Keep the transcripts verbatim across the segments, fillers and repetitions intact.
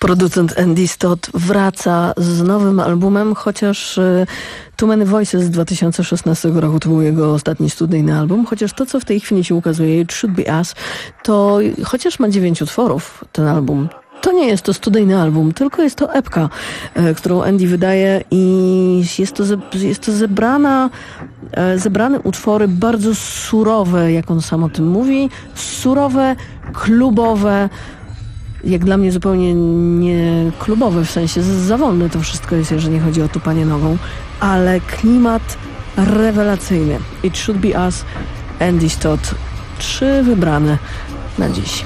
Producent Andy Stott wraca z nowym albumem, chociaż Too Many Voices z dwa tysiące szesnastego roku to był jego ostatni studyjny album, chociaż to, co w tej chwili się ukazuje, It Should Be Us, to chociaż ma dziewięć utworów ten album, to nie jest to studyjny album, tylko jest to epka, którą Andy wydaje i jest to, ze, jest to zebrana, zebrane utwory bardzo surowe, jak on sam o tym mówi, surowe, klubowe, jak dla mnie zupełnie nie klubowe, w sensie za wolne to wszystko jest, jeżeli chodzi o tupanie nogą, ale klimat rewelacyjny. It Should Be Us, Andy Stott, trzy wybrane na dziś.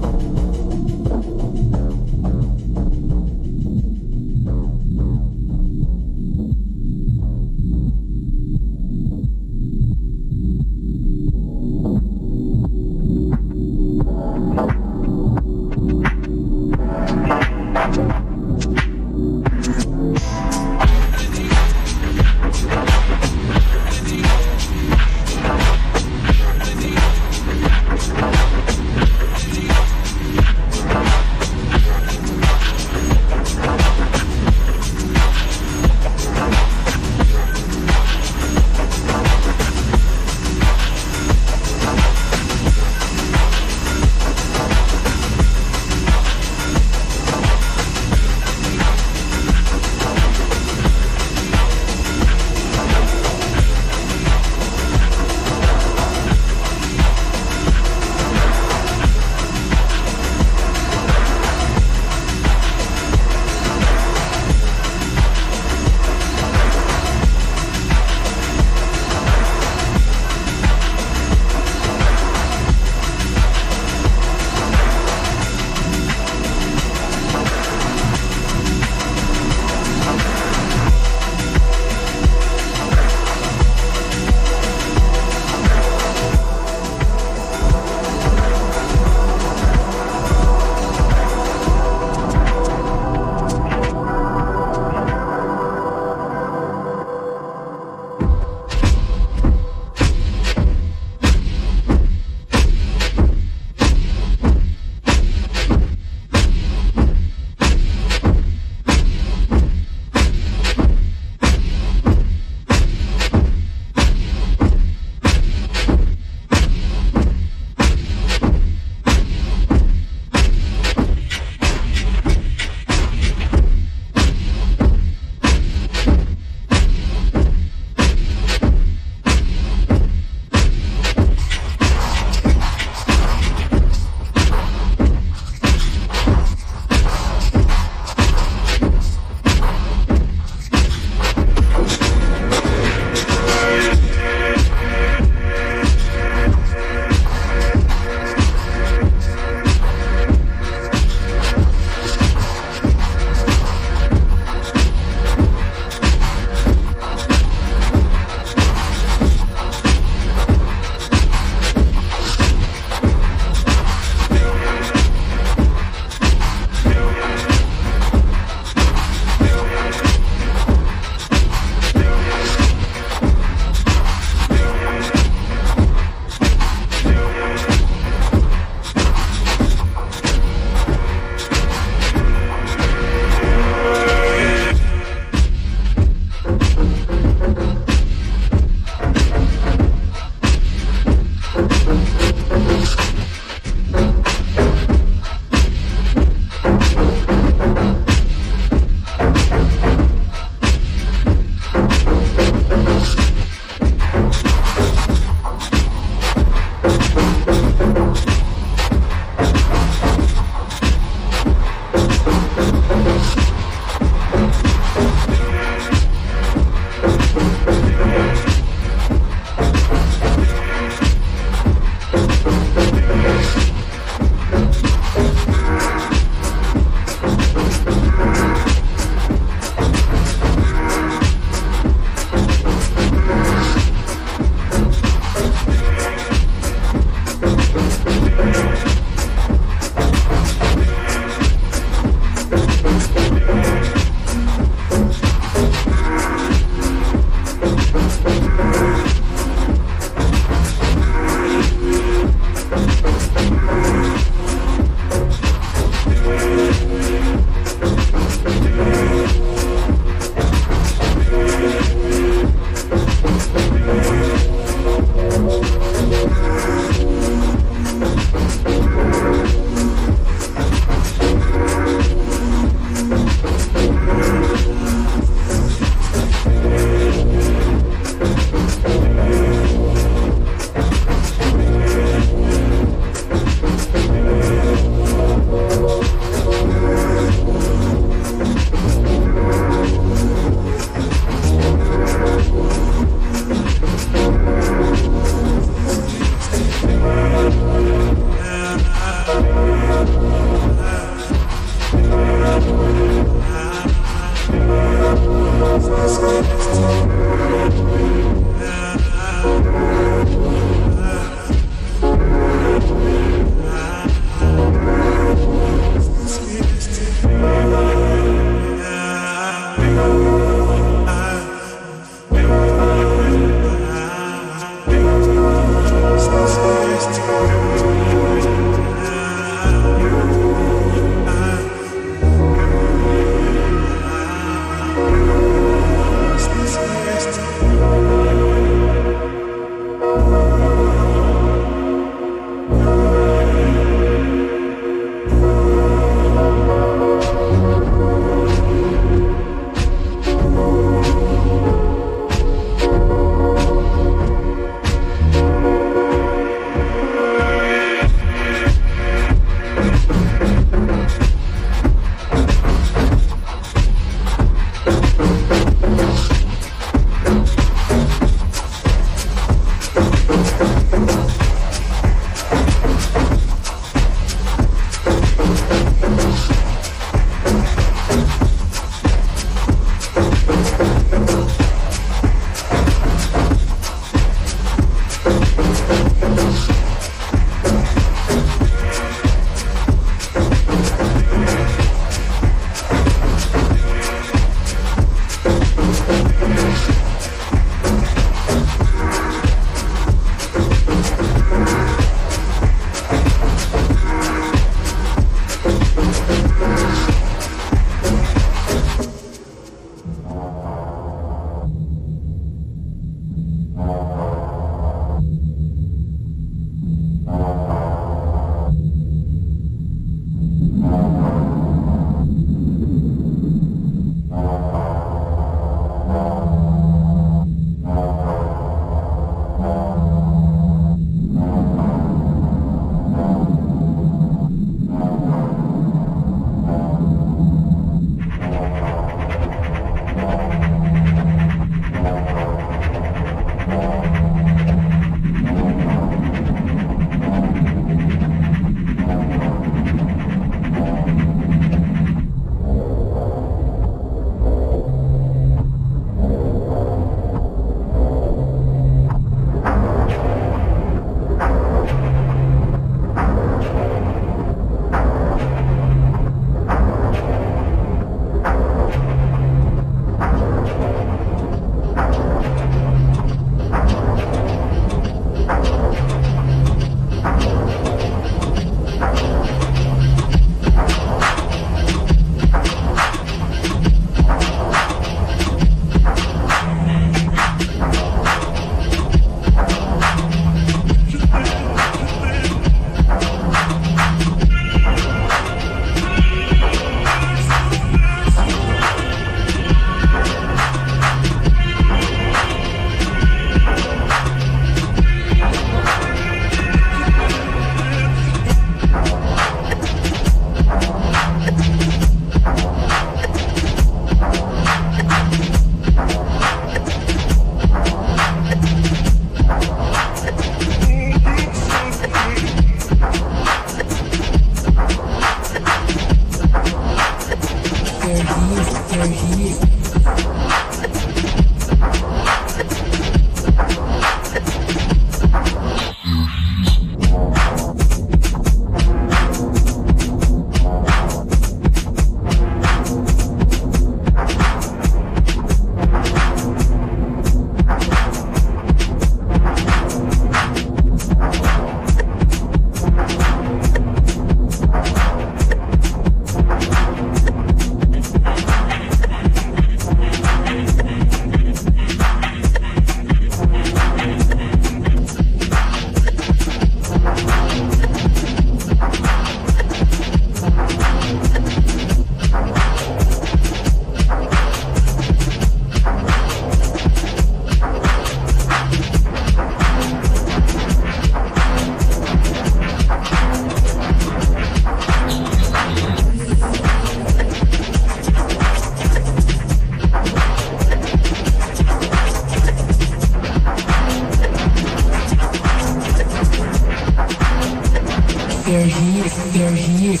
They're here, they're here.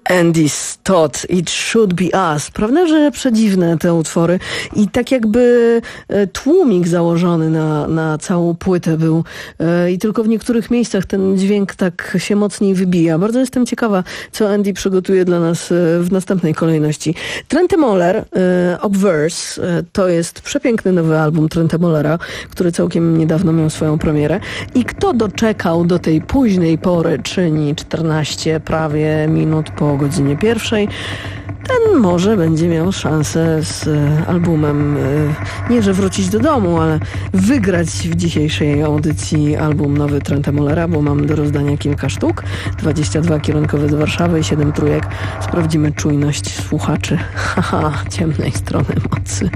Andy Stott, It Should Be Us. Prawda, że przedziwne te utwory i tak jakby tłumik założony na, na całą płytę był i tylko w niektórych miejscach ten dźwięk tak się mocniej wybija. Bardzo jestem ciekawa, co Andy przygotuje dla nas w następnej kolejności. Trentemøller, Obverse, to jest przepiękny nowy album Trentemøllera, który całkiem niedawno miał swoją premierę. I kto doczekał do tej późnej pory, czyni czternaście prawie minut po godzinie pierwszej, ten może będzie miał szansę z albumem, nie że wrócić do domu, ale wygrać w dzisiejszej audycji album nowy Trentemøllera, bo mam do rozdania kilka sztuk, dwadzieścia dwa kierunkowe do Warszawy i siedem trójek. Sprawdzimy czujność słuchaczy. Haha, ciemnej strony mocy.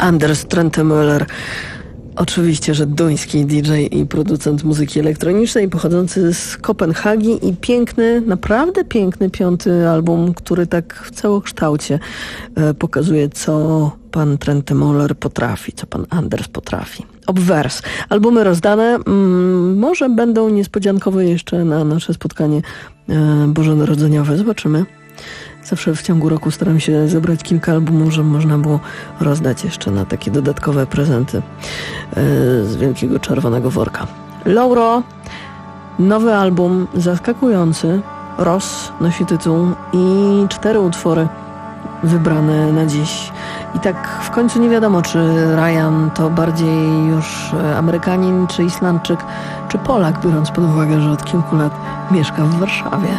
Anders Trentemøller. Oczywiście, że duński D J i producent muzyki elektronicznej pochodzący z Kopenhagi i piękny, naprawdę piękny piąty album, który tak w całokształcie e, pokazuje, co pan Trentemøller potrafi, co pan Anders potrafi. Obvers. Albumy rozdane, mm, może będą niespodziankowe jeszcze na nasze spotkanie e, bożonarodzeniowe. Zobaczymy. Zawsze w ciągu roku staram się zebrać kilka albumów, żeby można było rozdać jeszcze na takie dodatkowe prezenty z wielkiego czerwonego worka. Lauro, nowy album, zaskakujący. Ross nosi tytuł i cztery utwory wybrane na dziś. I tak w końcu nie wiadomo, czy Ryan to bardziej już Amerykanin, czy Islandczyk, czy Polak, biorąc pod uwagę, że od kilku lat mieszka w Warszawie.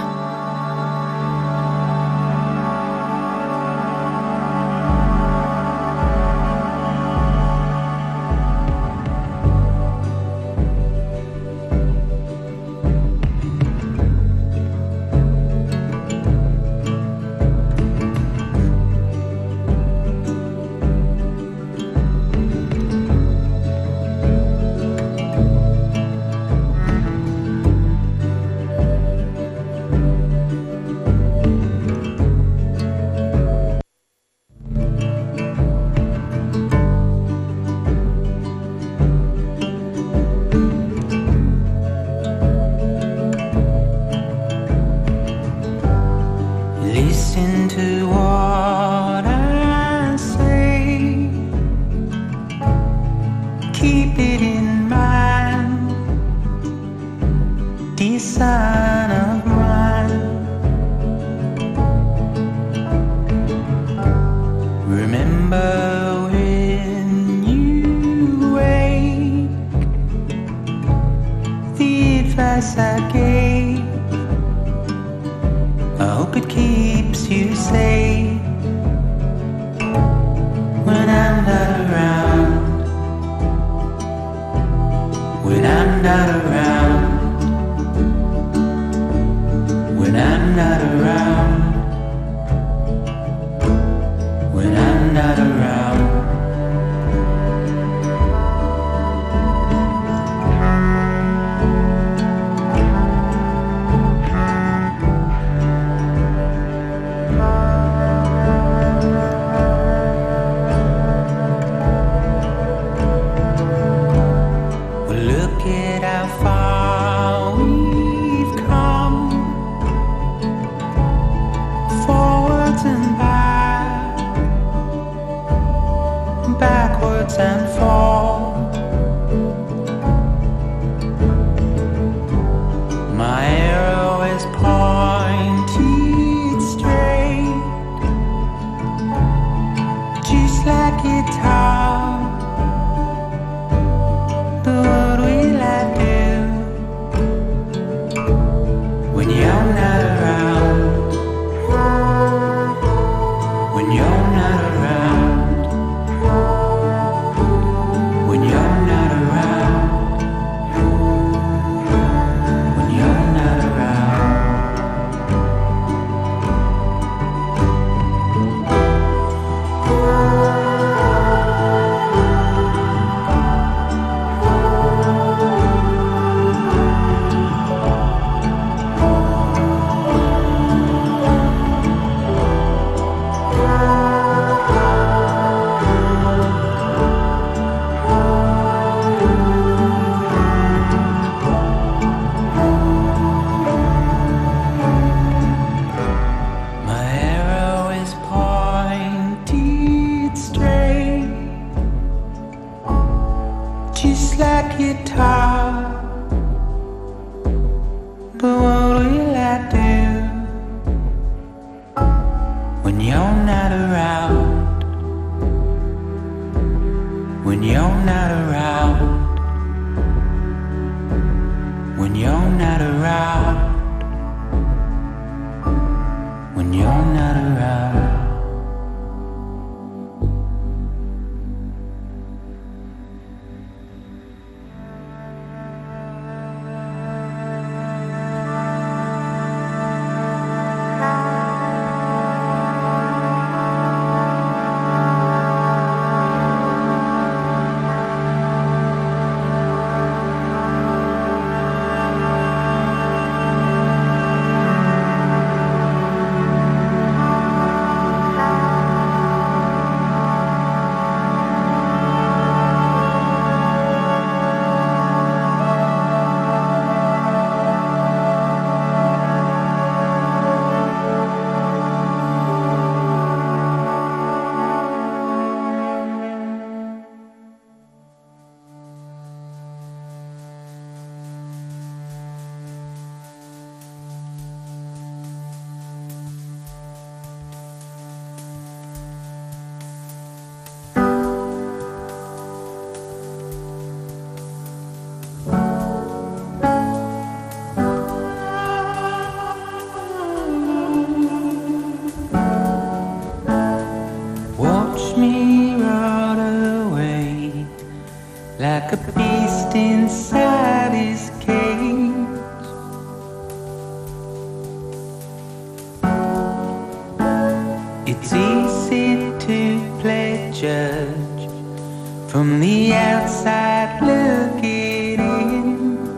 It's easy to play judge from the outside looking in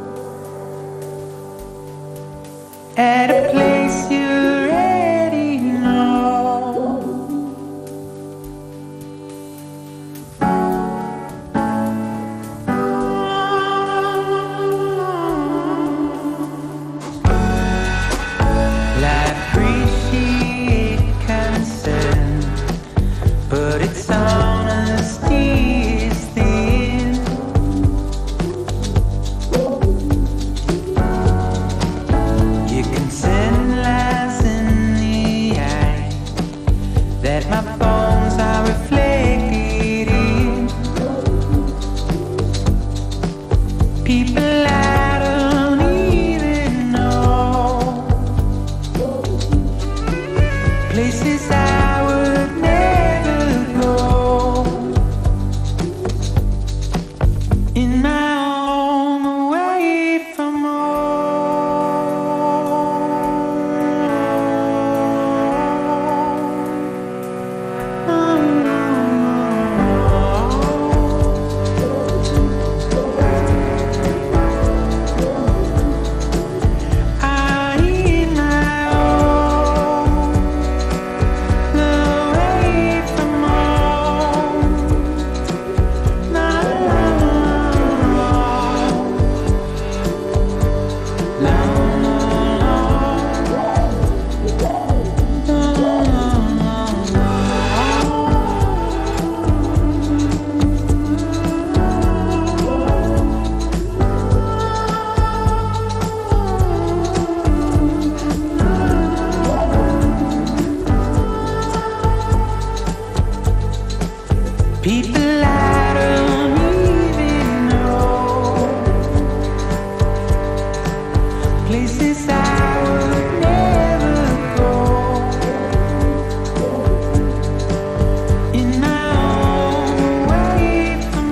at a place you already know. I appreciate concern, but its honesty is thin. You can send lies in the eye that my bones are reflected in. People I don't even know, places I would never go, in my own way from people I don't even know, places I would never go, in my own way from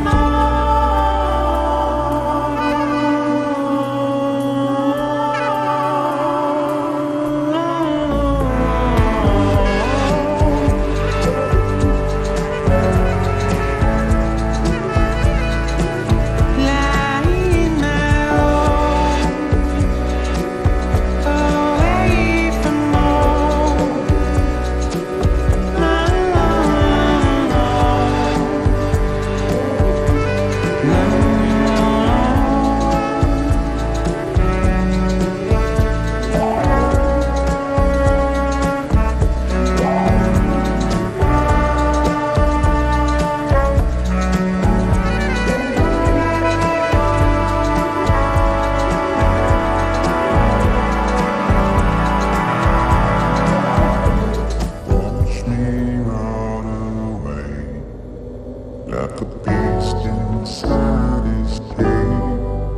Wash me right away, like a beast inside his cave.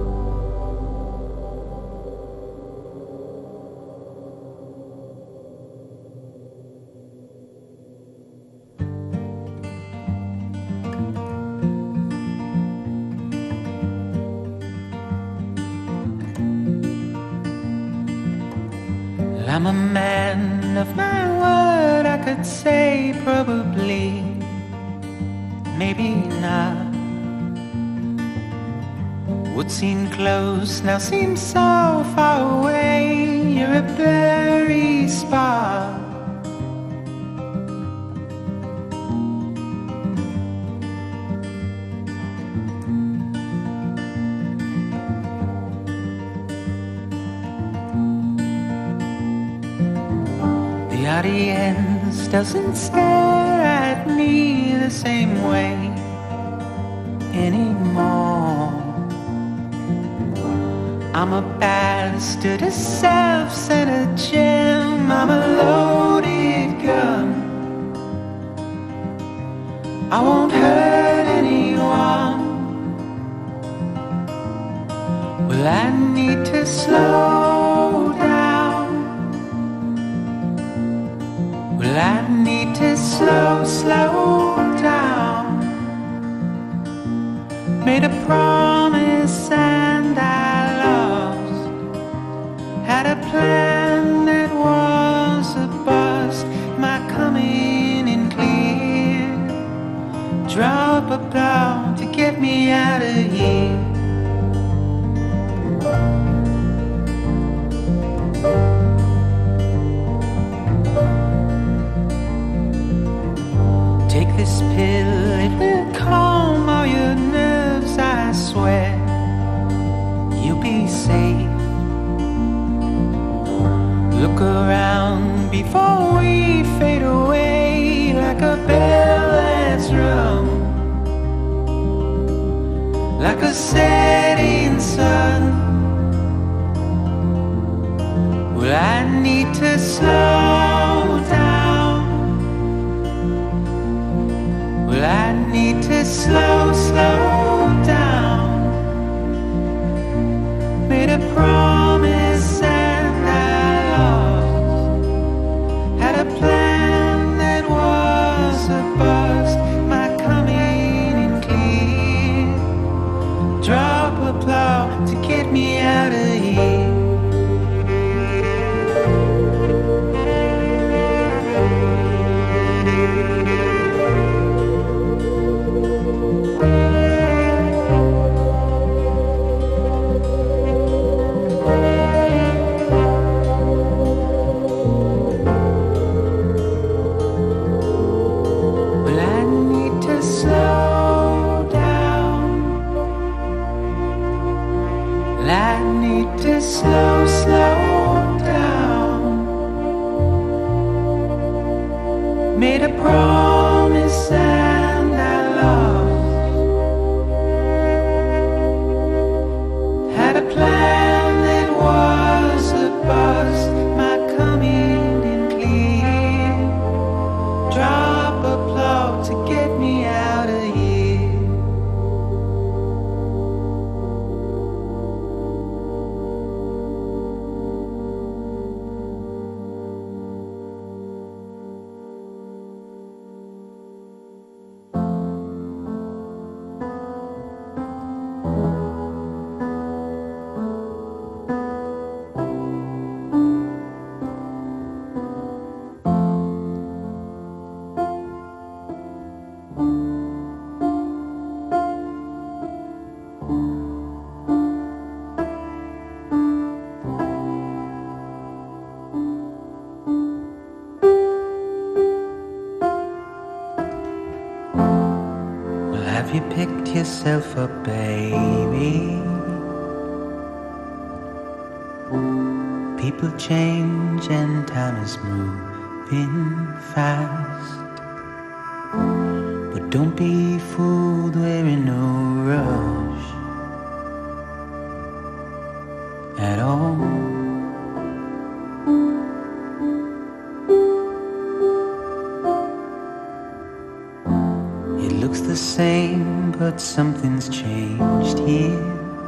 I'm a man of my word, I could say probably, maybe not. What seemed close now seems so far away. You're a blurry spot. The audience doesn't stare at me the same way anymore. I'm a bastard, a self-centered gem. I'm a loaded gun. I won't hurt anyone. Well, I need to slow down. Well, I need to slow, slow down. Made a promise and I lost. Had a plan that was a bust. My coming like a setting sun. Well, I need to slow down. Well, I need to slow, slow down. Made a promise and I lost. Had a plan that was a bust. My coming in clear. Drop a plow to get me out of here. Slow, slow down. Made a promise and I lost. Had a plan that was a bust. My coming in clear. Drop a plow to get me out of here. Have you picked yourself up, baby? People change and time is moving fast. But don't be fooled, we're in no rush at all. Looks the same, but something's changed here.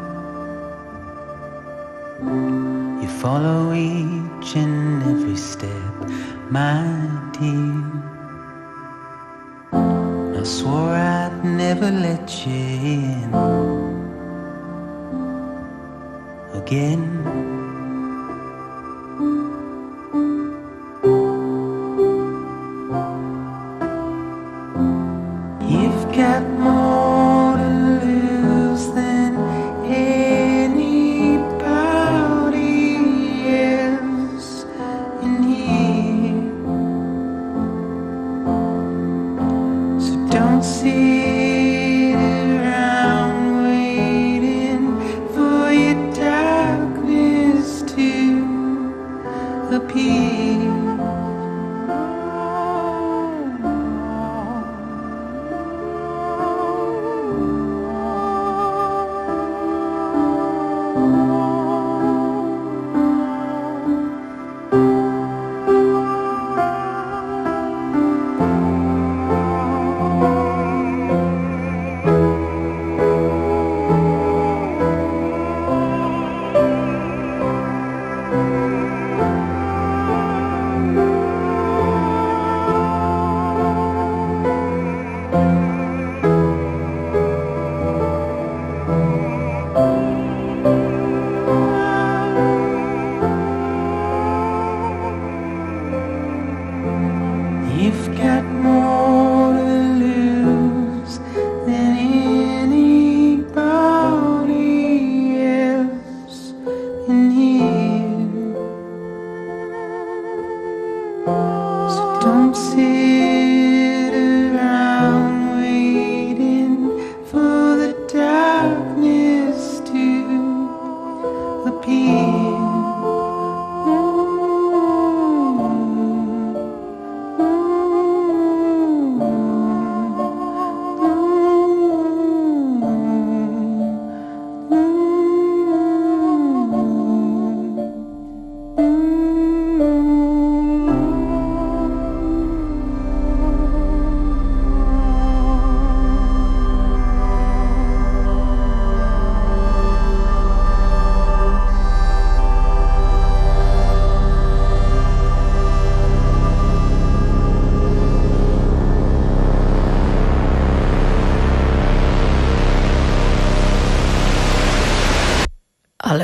You follow each and every step, my dear. I swore I'd never let you in again. Got more to lose than anybody else in here. So don't sit around waiting for your darkness to appear.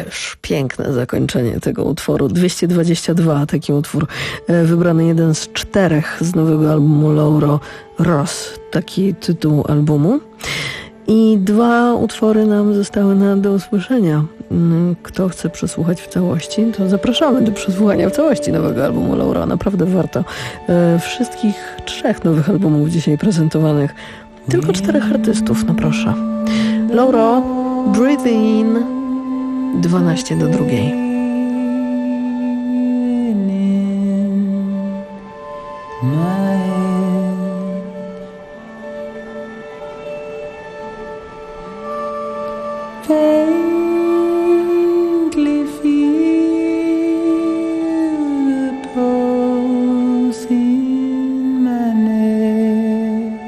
Ależ piękne zakończenie tego utworu. dwieście dwadzieścia dwa, taki utwór wybrany, jeden z czterech z nowego albumu Lauro Ross, taki tytuł albumu. I dwa utwory nam zostały na do usłyszenia. Kto chce przesłuchać w całości, to zapraszamy do przesłuchania w całości nowego albumu Lauro. Naprawdę warto. Wszystkich trzech nowych albumów dzisiaj prezentowanych. Tylko czterech artystów, no proszę. Lauro, Breathe In, dwanaście do drugiej. Faintly feel the pulse in my neck.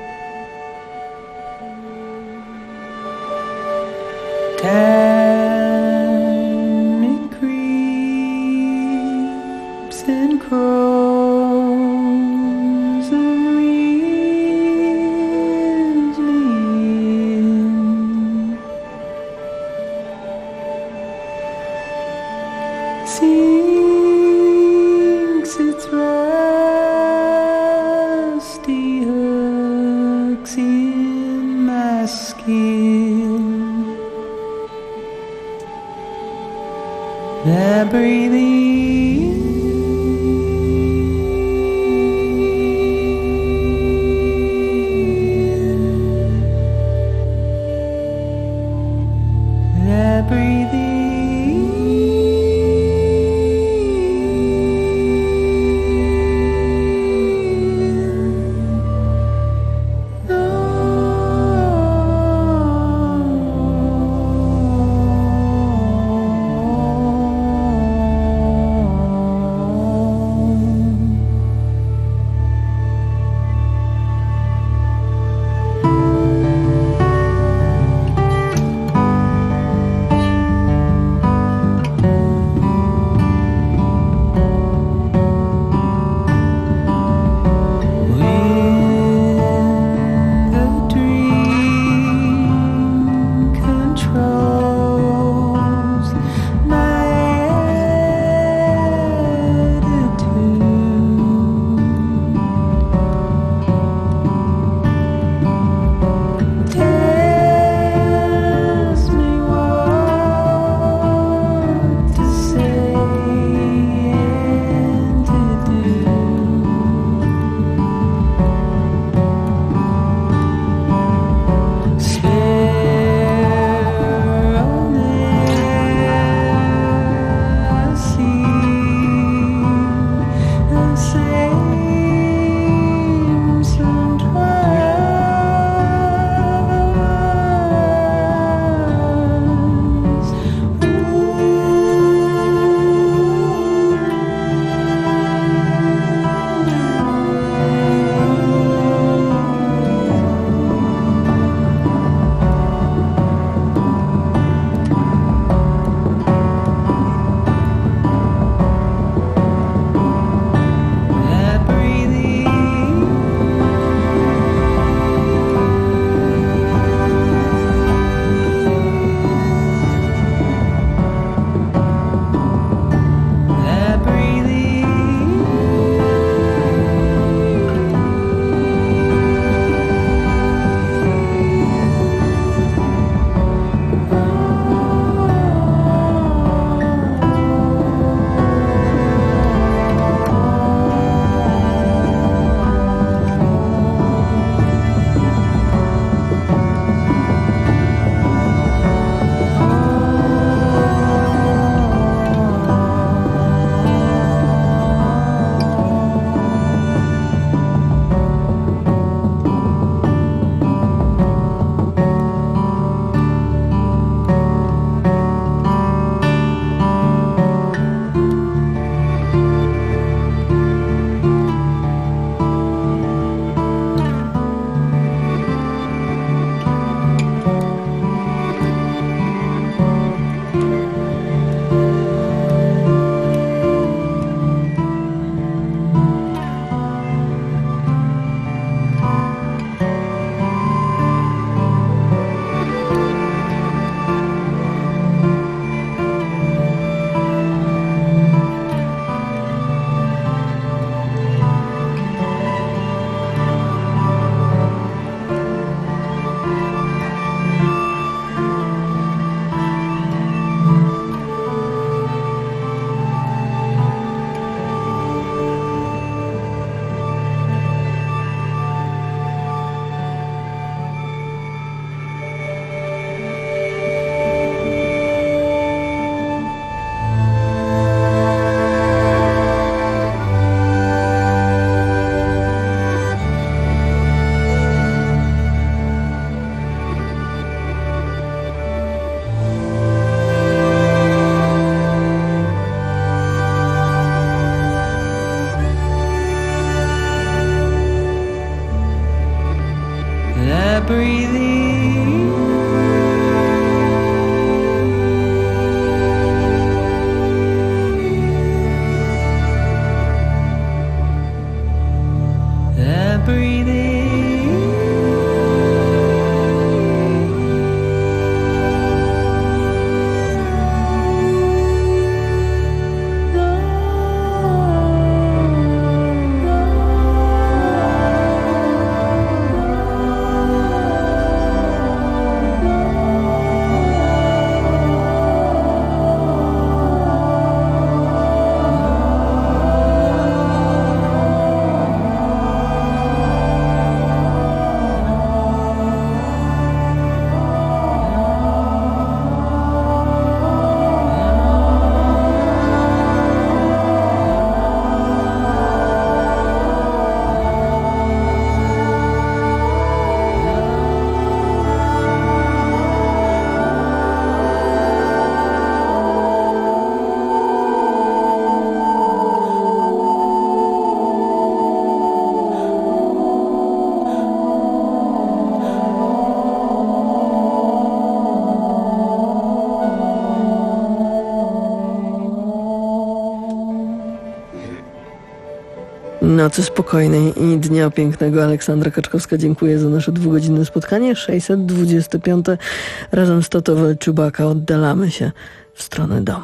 Time it creeps and crawls and reels me in. Sinks its rusty hooks in my skin. I breathe in. I breathe in. Oh, Nocy spokojnej i dnia pięknego. Aleksandra Kaczkowska dziękuję za nasze dwugodzinne spotkanie. sześćset dwadzieścia pięć razem z Toto Chewbacca oddalamy się w stronę domu.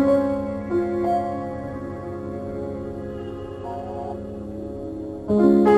Thank you.